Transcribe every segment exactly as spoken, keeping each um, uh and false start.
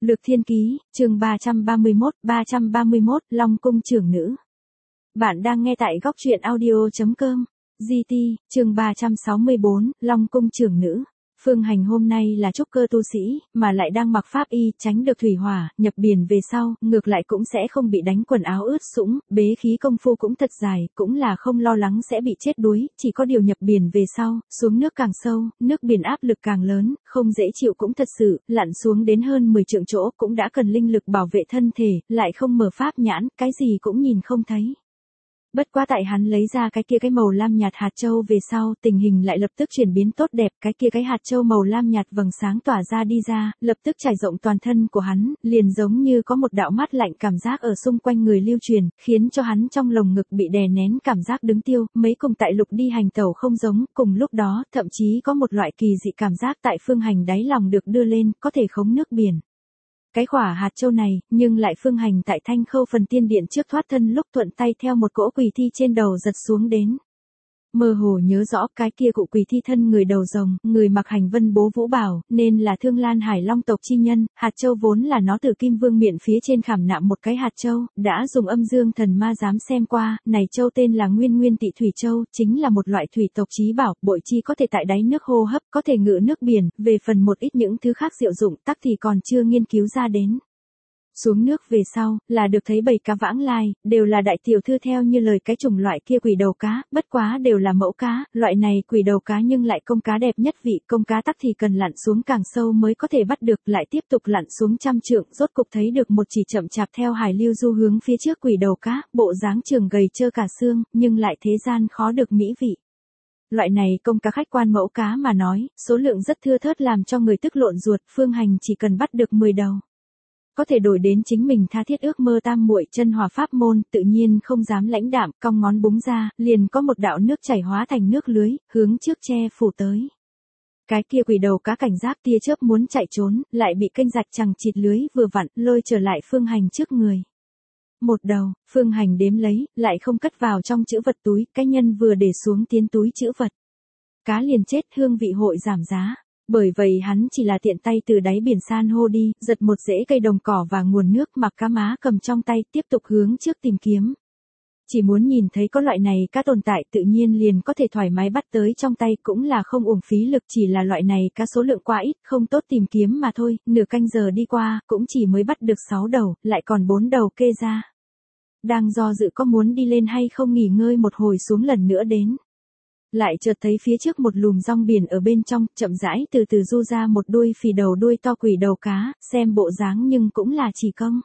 Lược Thiên Ký, chương ba trăm ba mươi mốt, ba trăm ba mươi mốt, Long Cung Trưởng Nữ. Bạn đang nghe tại góc truyện audio.com. giê tê, chương ba trăm sáu mươi bốn, Long Cung Trưởng Nữ. Phương Hành hôm nay là trúc cơ tu sĩ, mà lại đang mặc pháp y, tránh được thủy hỏa, nhập biển về sau, ngược lại cũng sẽ không bị đánh quần áo ướt sũng, bế khí công phu cũng thật dài, cũng là không lo lắng sẽ bị chết đuối, chỉ có điều nhập biển về sau, xuống nước càng sâu, nước biển áp lực càng lớn, không dễ chịu cũng thật sự, lặn xuống đến hơn mười trượng chỗ cũng đã cần linh lực bảo vệ thân thể, lại không mở pháp nhãn, cái gì cũng nhìn không thấy. Bất quá tại hắn lấy ra cái kia cái màu lam nhạt hạt châu về sau, tình hình lại lập tức chuyển biến tốt đẹp, cái kia cái hạt châu màu lam nhạt vầng sáng tỏa ra đi ra, lập tức trải rộng toàn thân của hắn, liền giống như có một đạo mát lạnh cảm giác ở xung quanh người lưu truyền, khiến cho hắn trong lồng ngực bị đè nén cảm giác đứng tiêu, mấy cùng tại lục đi hành tẩu không giống, cùng lúc đó, thậm chí có một loại kỳ dị cảm giác tại Phương Hành đáy lòng được đưa lên, có thể khống nước biển. Cái khỏa hạt châu này, nhưng lại Phương Hành tại Thanh Khâu Phần Tiên Điện trước thoát thân lúc thuận tay theo một cỗ quỷ thi trên đầu giật xuống đến. Mơ hồ nhớ rõ cái kia cụ quỷ thi thân người đầu rồng, người mặc hành vân bố vũ bảo, nên là Thương Lan Hải Long tộc chi nhân, hạt châu vốn là nó từ Kim Vương miệng phía trên khảm nạm một cái hạt châu, đã dùng âm dương thần ma dám xem qua, này châu tên là Nguyên Nguyên Tị Thủy Châu, chính là một loại thủy tộc chí bảo, bội chi có thể tại đáy nước hô hấp, có thể ngự nước biển, về phần một ít những thứ khác diệu dụng, tắc thì còn chưa nghiên cứu ra đến. Xuống nước về sau, là được thấy bầy cá vãng lai, đều là đại tiểu thư theo như lời cái chủng loại kia quỷ đầu cá, bất quá đều là mẫu cá, loại này quỷ đầu cá nhưng lại công cá đẹp nhất vị, công cá tắc thì cần lặn xuống càng sâu mới có thể bắt được, lại tiếp tục lặn xuống trăm trượng, rốt cục thấy được một chỉ chậm chạp theo hải lưu du hướng phía trước quỷ đầu cá, bộ dáng trường gầy trơ cả xương, nhưng lại thế gian khó được mỹ vị. Loại này công cá khách quan mẫu cá mà nói, số lượng rất thưa thớt làm cho người tức lộn ruột, Phương Hành chỉ cần bắt được mười đầu. Có thể đổi đến chính mình tha thiết ước mơ tam muội chân hòa pháp môn, tự nhiên không dám lãnh đạm, cong ngón búng ra, liền có một đạo nước chảy hóa thành nước lưới, hướng trước che phủ tới. Cái kia quỷ đầu cá cảnh giác tia chớp muốn chạy trốn, lại bị kênh rạch chằng chịt lưới vừa vặn, lôi trở lại Phương Hành trước người. Một đầu, Phương Hành đếm lấy, lại không cất vào trong chữ vật túi, cái nhân vừa để xuống tiến túi chữ vật. Cá liền chết, hương vị hội giảm giá. Bởi vậy hắn chỉ là tiện tay từ đáy biển san hô đi, giật một rễ cây đồng cỏ và nguồn nước mặc cá má cầm trong tay, tiếp tục hướng trước tìm kiếm. Chỉ muốn nhìn thấy có loại này cá tồn tại tự nhiên liền có thể thoải mái bắt tới trong tay, cũng là không uổng phí lực, chỉ là loại này cá số lượng quá ít, không tốt tìm kiếm mà thôi, nửa canh giờ đi qua, cũng chỉ mới bắt được sáu đầu, lại còn bốn đầu kê ra. Đang do dự có muốn đi lên hay không nghỉ ngơi một hồi xuống lần nữa đến. Lại chợt thấy phía trước một lùm rong biển ở bên trong, chậm rãi từ từ du ra một đuôi phì đầu đuôi to quỷ đầu cá, xem bộ dáng nhưng cũng là chỉ công.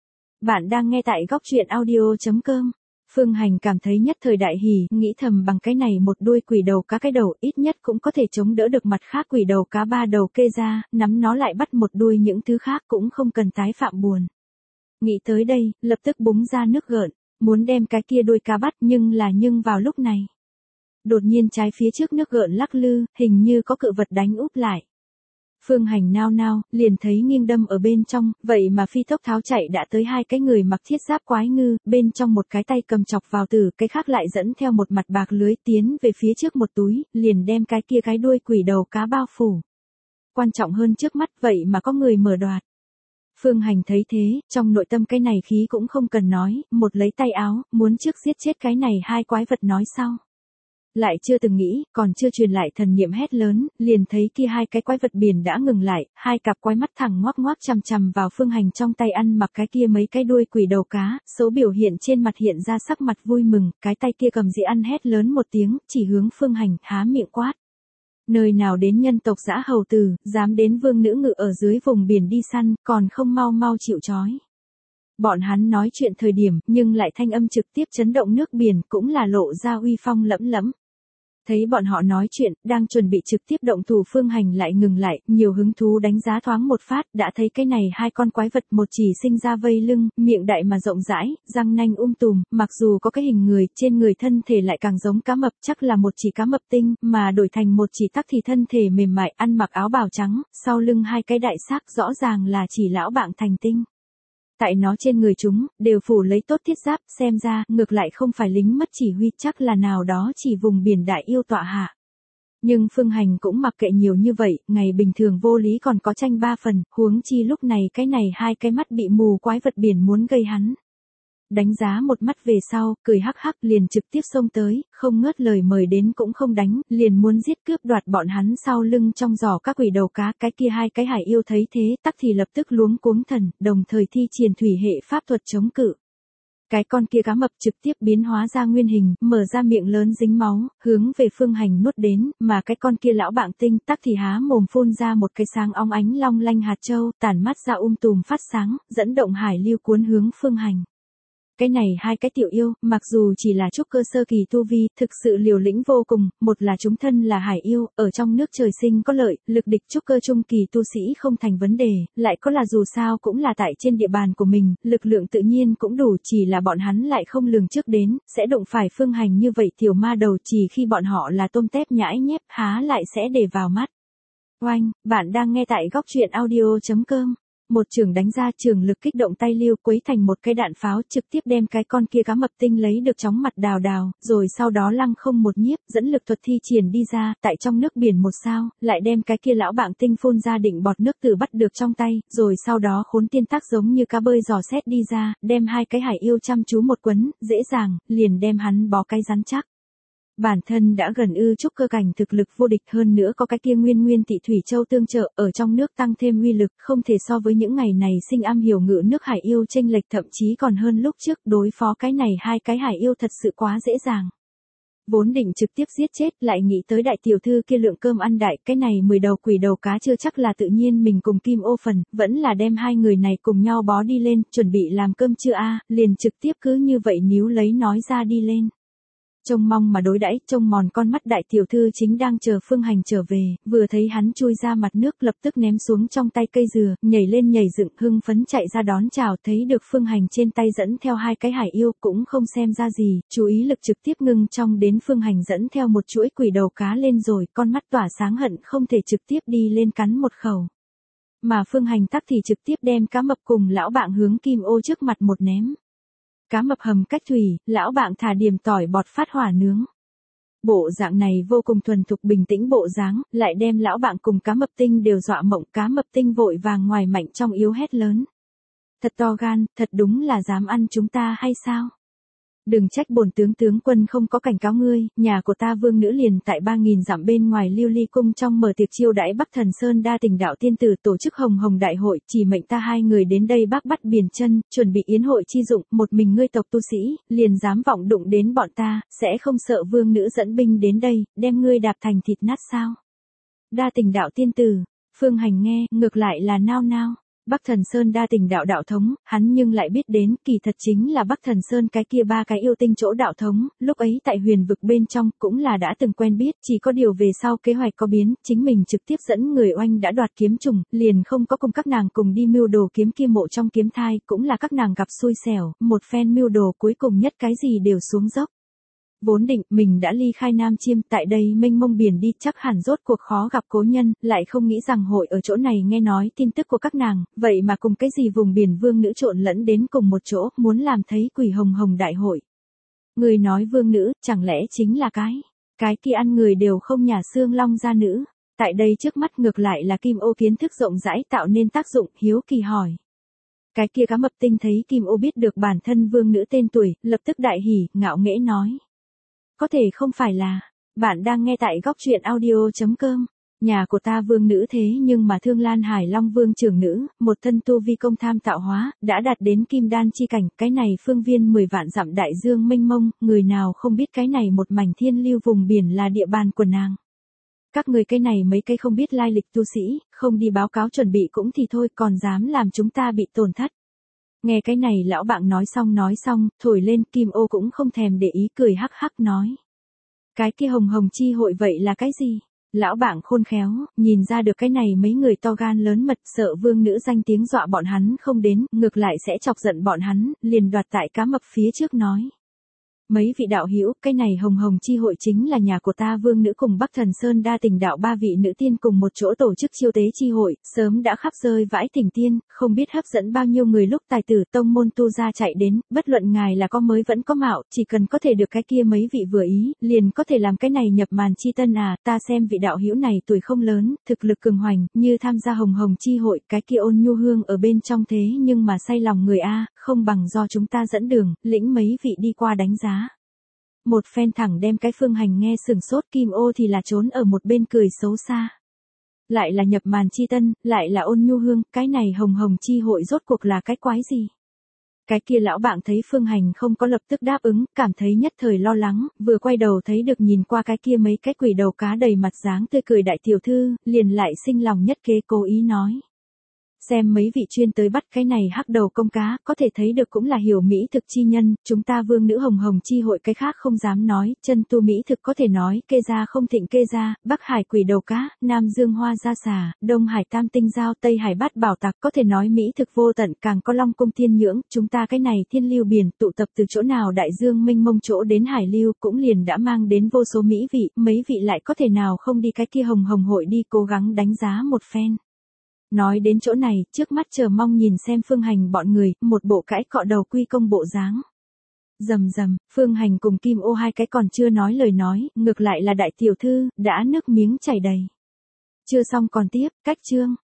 Bạn đang nghe tại góc truyện audio.com. Phương Hành cảm thấy nhất thời đại hỉ, nghĩ thầm bằng cái này một đuôi quỷ đầu cá cái đầu ít nhất cũng có thể chống đỡ được mặt khác quỷ đầu cá ba đầu kê ra, nắm nó lại bắt một đuôi những thứ khác cũng không cần tái phạm buồn. Nghĩ tới đây, lập tức búng ra nước gợn, muốn đem cái kia đuôi cá bắt nhưng là nhưng vào lúc này. Đột nhiên trái phía trước nước gợn lắc lư, hình như có cự vật đánh úp lại. Phương Hành nao nao, liền thấy nghiêng đâm ở bên trong, vậy mà phi tốc tháo chạy đã tới hai cái người mặc thiết giáp quái ngư, bên trong một cái tay cầm chọc vào tử, cái khác lại dẫn theo một mặt bạc lưới tiến về phía trước một túi, liền đem cái kia cái đuôi quỷ đầu cá bao phủ. Quan trọng hơn trước mắt vậy mà có người mở đoạt. Phương Hành thấy thế, trong nội tâm cái này khí cũng không cần nói, một lấy tay áo, muốn trước giết chết cái này hai quái vật nói sau. Lại chưa từng nghĩ, còn chưa truyền lại thần niệm hét lớn, liền thấy kia hai cái quái vật biển đã ngừng lại, hai cặp quái mắt thẳng ngoác ngoác chằm chằm vào Phương Hành trong tay ăn mặc cái kia mấy cái đuôi quỷ đầu cá, số biểu hiện trên mặt hiện ra sắc mặt vui mừng, cái tay kia cầm dĩa ăn hét lớn một tiếng, chỉ hướng Phương Hành, há miệng quát. Nơi nào đến nhân tộc dã hầu tử, dám đến vương nữ ngự ở dưới vùng biển đi săn, còn không mau mau chịu trói. Bọn hắn nói chuyện thời điểm, nhưng lại thanh âm trực tiếp chấn động nước biển, cũng là lộ ra uy phong lẫm lẫm. Thấy bọn họ nói chuyện, đang chuẩn bị trực tiếp động thủ Phương Hành lại ngừng lại, nhiều hứng thú đánh giá thoáng một phát, đã thấy cái này hai con quái vật một chỉ sinh ra vây lưng, miệng đại mà rộng rãi, răng nanh um tùm, mặc dù có cái hình người, trên người thân thể lại càng giống cá mập, chắc là một chỉ cá mập tinh, mà đổi thành một chỉ tắc thì thân thể mềm mại, ăn mặc áo bào trắng, sau lưng hai cái đại xác rõ ràng là chỉ lão bạn thành tinh. Tại nó trên người chúng, đều phủ lấy tốt thiết giáp, xem ra, ngược lại không phải lính mất chỉ huy, chắc là nào đó chỉ vùng biển đại yêu tọa hạ. Nhưng Phương Hành cũng mặc kệ nhiều như vậy, ngày bình thường vô lý còn có tranh ba phần, huống chi lúc này cái này hai cái mắt bị mù quái vật biển muốn gây hắn. Đánh giá một mắt về sau, cười hắc hắc liền trực tiếp xông tới, không ngớt lời mời đến cũng không đánh, liền muốn giết cướp đoạt bọn hắn sau lưng trong giỏ các quỷ đầu cá, cái kia hai cái hải yêu thấy thế, tắc thì lập tức luống cuống thần, đồng thời thi triển thủy hệ pháp thuật chống cự. Cái con kia cá mập trực tiếp biến hóa ra nguyên hình, mở ra miệng lớn dính máu, hướng về Phương Hành nuốt đến, mà cái con kia lão bạng tinh tắc thì há mồm phun ra một cái sáng óng ánh long lanh hạt châu, tản mắt ra um tùm phát sáng, dẫn động hải lưu cuốn hướng Phương Hành. Cái này hai cái tiểu yêu, mặc dù chỉ là trúc cơ sơ kỳ tu vi, thực sự liều lĩnh vô cùng, một là chúng thân là hải yêu, ở trong nước trời sinh có lợi, lực địch trúc cơ trung kỳ tu sĩ không thành vấn đề, lại có là dù sao cũng là tại trên địa bàn của mình, lực lượng tự nhiên cũng đủ, chỉ là bọn hắn lại không lường trước đến, sẽ đụng phải Phương Hành như vậy tiểu ma đầu, chỉ khi bọn họ là tôm tép nhãi nhép, há lại sẽ để vào mắt. Oanh, bạn đang nghe tại góc truyện audio chấm com. Một trường đánh ra, trường lực kích động tay Lưu Quấy thành một cái đạn pháo, trực tiếp đem cái con kia cá mập tinh lấy được chóng mặt đào đào, rồi sau đó lăng không một nhiếp, dẫn lực thuật thi triển đi ra, tại trong nước biển một sao, lại đem cái kia lão bạng tinh phun ra định bọt nước từ bắt được trong tay, rồi sau đó khốn tiên tác giống như cá bơi dò xét đi ra, đem hai cái hải yêu chăm chú một quấn, dễ dàng, liền đem hắn bó cái rắn chắc. Bản thân đã gần ư trúc cơ cảnh thực lực vô địch, hơn nữa có cái kia nguyên nguyên tị thủy châu tương trợ, ở trong nước tăng thêm uy lực, không thể so với những ngày này sinh am hiểu ngự nước hải yêu chênh lệch, thậm chí còn hơn lúc trước, đối phó cái này hai cái hải yêu thật sự quá dễ dàng. Vốn định trực tiếp giết chết, lại nghĩ tới đại tiểu thư kia lượng cơm ăn đại, cái này mười đầu quỷ đầu cá chưa chắc là tự nhiên mình cùng Kim Ô phần, vẫn là đem hai người này cùng nhau bó đi lên, chuẩn bị làm cơm chưa a, liền trực tiếp cứ như vậy níu lấy nói ra đi lên. Trông mong mà đối đãi, trông mòn con mắt đại tiểu thư chính đang chờ Phương Hành trở về, vừa thấy hắn chui ra mặt nước lập tức ném xuống trong tay cây dừa, nhảy lên nhảy dựng hưng phấn chạy ra đón chào, thấy được Phương Hành trên tay dẫn theo hai cái hải yêu, cũng không xem ra gì, chú ý lực trực tiếp ngưng trong đến Phương Hành dẫn theo một chuỗi quỷ đầu cá lên rồi, con mắt tỏa sáng hận không thể trực tiếp đi lên cắn một khẩu. Mà Phương Hành tắc thì trực tiếp đem cá mập cùng lão bạng hướng Kim Ô trước mặt một ném. Cá mập hầm cách thủy, lão bạng thả điểm tỏi bọt phát hỏa nướng. Bộ dạng này vô cùng thuần thục bình tĩnh bộ dáng, lại đem lão bạng cùng cá mập tinh đều dọa mộng, cá mập tinh vội vàng ngoài mạnh trong yếu hét lớn. Thật to gan, thật đúng là dám ăn chúng ta hay sao? Đừng trách bổn tướng tướng quân không có cảnh cáo ngươi, nhà của ta vương nữ liền tại ba nghìn dặm bên ngoài Lưu Ly cung trong mở tiệc chiêu đãi Bắc Thần Sơn đa tình đạo tiên tử, tổ chức hồng hồng đại hội, chỉ mệnh ta hai người đến đây bác bắt biển chân, chuẩn bị yến hội chi dụng, một mình ngươi tộc tu sĩ, liền dám vọng đụng đến bọn ta, sẽ không sợ vương nữ dẫn binh đến đây, đem ngươi đạp thành thịt nát sao? Đa tình đạo tiên tử, Phương Hành nghe, ngược lại là nao nao. Bắc Thần Sơn đa tình đạo đạo thống, hắn nhưng lại biết đến, kỳ thật chính là Bắc Thần Sơn cái kia ba cái yêu tinh chỗ đạo thống, lúc ấy tại huyền vực bên trong, cũng là đã từng quen biết, chỉ có điều về sau kế hoạch có biến, chính mình trực tiếp dẫn người oanh đã đoạt kiếm trùng, liền không có cùng các nàng cùng đi mưu đồ kiếm kia mộ trong kiếm thai, cũng là các nàng gặp xui xẻo, một phen mưu đồ cuối cùng nhất cái gì đều xuống dốc. Vốn định mình đã ly khai Nam Chiêm, tại đây mênh mông biển đi, chắc hẳn rốt cuộc khó gặp cố nhân, lại không nghĩ rằng hội ở chỗ này nghe nói tin tức của các nàng, vậy mà cùng cái gì vùng biển vương nữ trộn lẫn đến cùng một chỗ, muốn làm thấy quỷ hồng hồng đại hội. Người nói vương nữ, chẳng lẽ chính là cái, cái kia ăn người đều không nhả xương long gia nữ. Tại đây trước mắt ngược lại là Kim Ô kiến thức rộng rãi tạo nên tác dụng, hiếu kỳ hỏi. Cái kia cá mập tinh thấy Kim Ô biết được bản thân vương nữ tên tuổi, lập tức đại hỉ, ngạo nghễ nói. Có thể không phải là, bạn đang nghe tại góc truyện audio chấm com. Nhà của ta vương nữ thế nhưng mà Thương Lan Hải Long vương trưởng nữ, một thân tu vi công tham tạo hóa, đã đạt đến kim đan chi cảnh, cái này phương viên mười vạn dặm đại dương mênh mông, người nào không biết cái này một mảnh thiên lưu vùng biển là địa bàn của nàng. Các người cái này mấy cái không biết lai lịch tu sĩ, không đi báo cáo chuẩn bị cũng thì thôi, còn dám làm chúng ta bị tổn thất. Nghe cái này lão bạn nói xong nói xong, thổi lên, Kim Ô cũng không thèm để ý, cười hắc hắc nói. Cái kia hồng hồng chi hội vậy là cái gì? Lão bạn khôn khéo, nhìn ra được cái này mấy người to gan lớn mật, sợ vương nữ danh tiếng dọa bọn hắn không đến, ngược lại sẽ chọc giận bọn hắn, liền đoạt tại cá mập phía trước nói. Mấy vị đạo hữu, cái này hồng hồng chi hội chính là nhà của ta vương nữ cùng Bắc Thần Sơn đa tình đạo ba vị nữ tiên cùng một chỗ tổ chức chiêu tế chi hội, sớm đã khắp rơi vãi tình tiên, không biết hấp dẫn bao nhiêu người lúc tài tử tông môn tu ra chạy đến, bất luận ngài là có mới vẫn có mạo, chỉ cần có thể được cái kia mấy vị vừa ý, liền có thể làm cái này nhập màn chi tân à, ta xem vị đạo hữu này tuổi không lớn, thực lực cường hoành, như tham gia hồng hồng chi hội, cái kia ôn nhu hương ở bên trong thế nhưng mà say lòng người a, không bằng do chúng ta dẫn đường, lĩnh mấy vị đi qua đánh giá. Một phen thẳng đem cái Phương Hành nghe sừng sốt, Kim Ô thì là trốn ở một bên cười xấu xa. Lại là nhập màn chi tân, lại là ôn nhu hương, cái này hồng hồng chi hội rốt cuộc là cái quái gì? Cái kia lão bạn thấy Phương Hành không có lập tức đáp ứng, cảm thấy nhất thời lo lắng, vừa quay đầu thấy được nhìn qua cái kia mấy cái quỷ đầu cá đầy mặt dáng tươi cười đại tiểu thư, liền lại sinh lòng nhất kế cố ý nói. Xem mấy vị chuyên tới bắt cái này hắc đầu công cá, có thể thấy được cũng là hiểu mỹ thực chi nhân, chúng ta vương nữ hồng hồng chi hội cái khác không dám nói, chân tu mỹ thực có thể nói, kê gia không thịnh kê gia, Bắc Hải quỷ đầu cá, Nam Dương hoa gia xà, Đông Hải tam tinh giao, Tây Hải bát bảo tặc, có thể nói mỹ thực vô tận, càng có long cung thiên nhưỡng, chúng ta cái này thiên lưu biển, tụ tập từ chỗ nào đại dương mênh mông chỗ đến hải lưu, cũng liền đã mang đến vô số mỹ vị, mấy vị lại có thể nào không đi cái kia hồng hồng hội đi cố gắng đánh giá một phen. Nói đến chỗ này, trước mắt chờ mong nhìn xem Phương Hành bọn người, một bộ cãi cọ đầu quy công bộ dáng. Rầm rầm, Phương Hành cùng Kim Ô hai cái còn chưa nói lời nói, ngược lại là đại tiểu thư, đã nước miếng chảy đầy. Chưa xong còn tiếp, cách chương.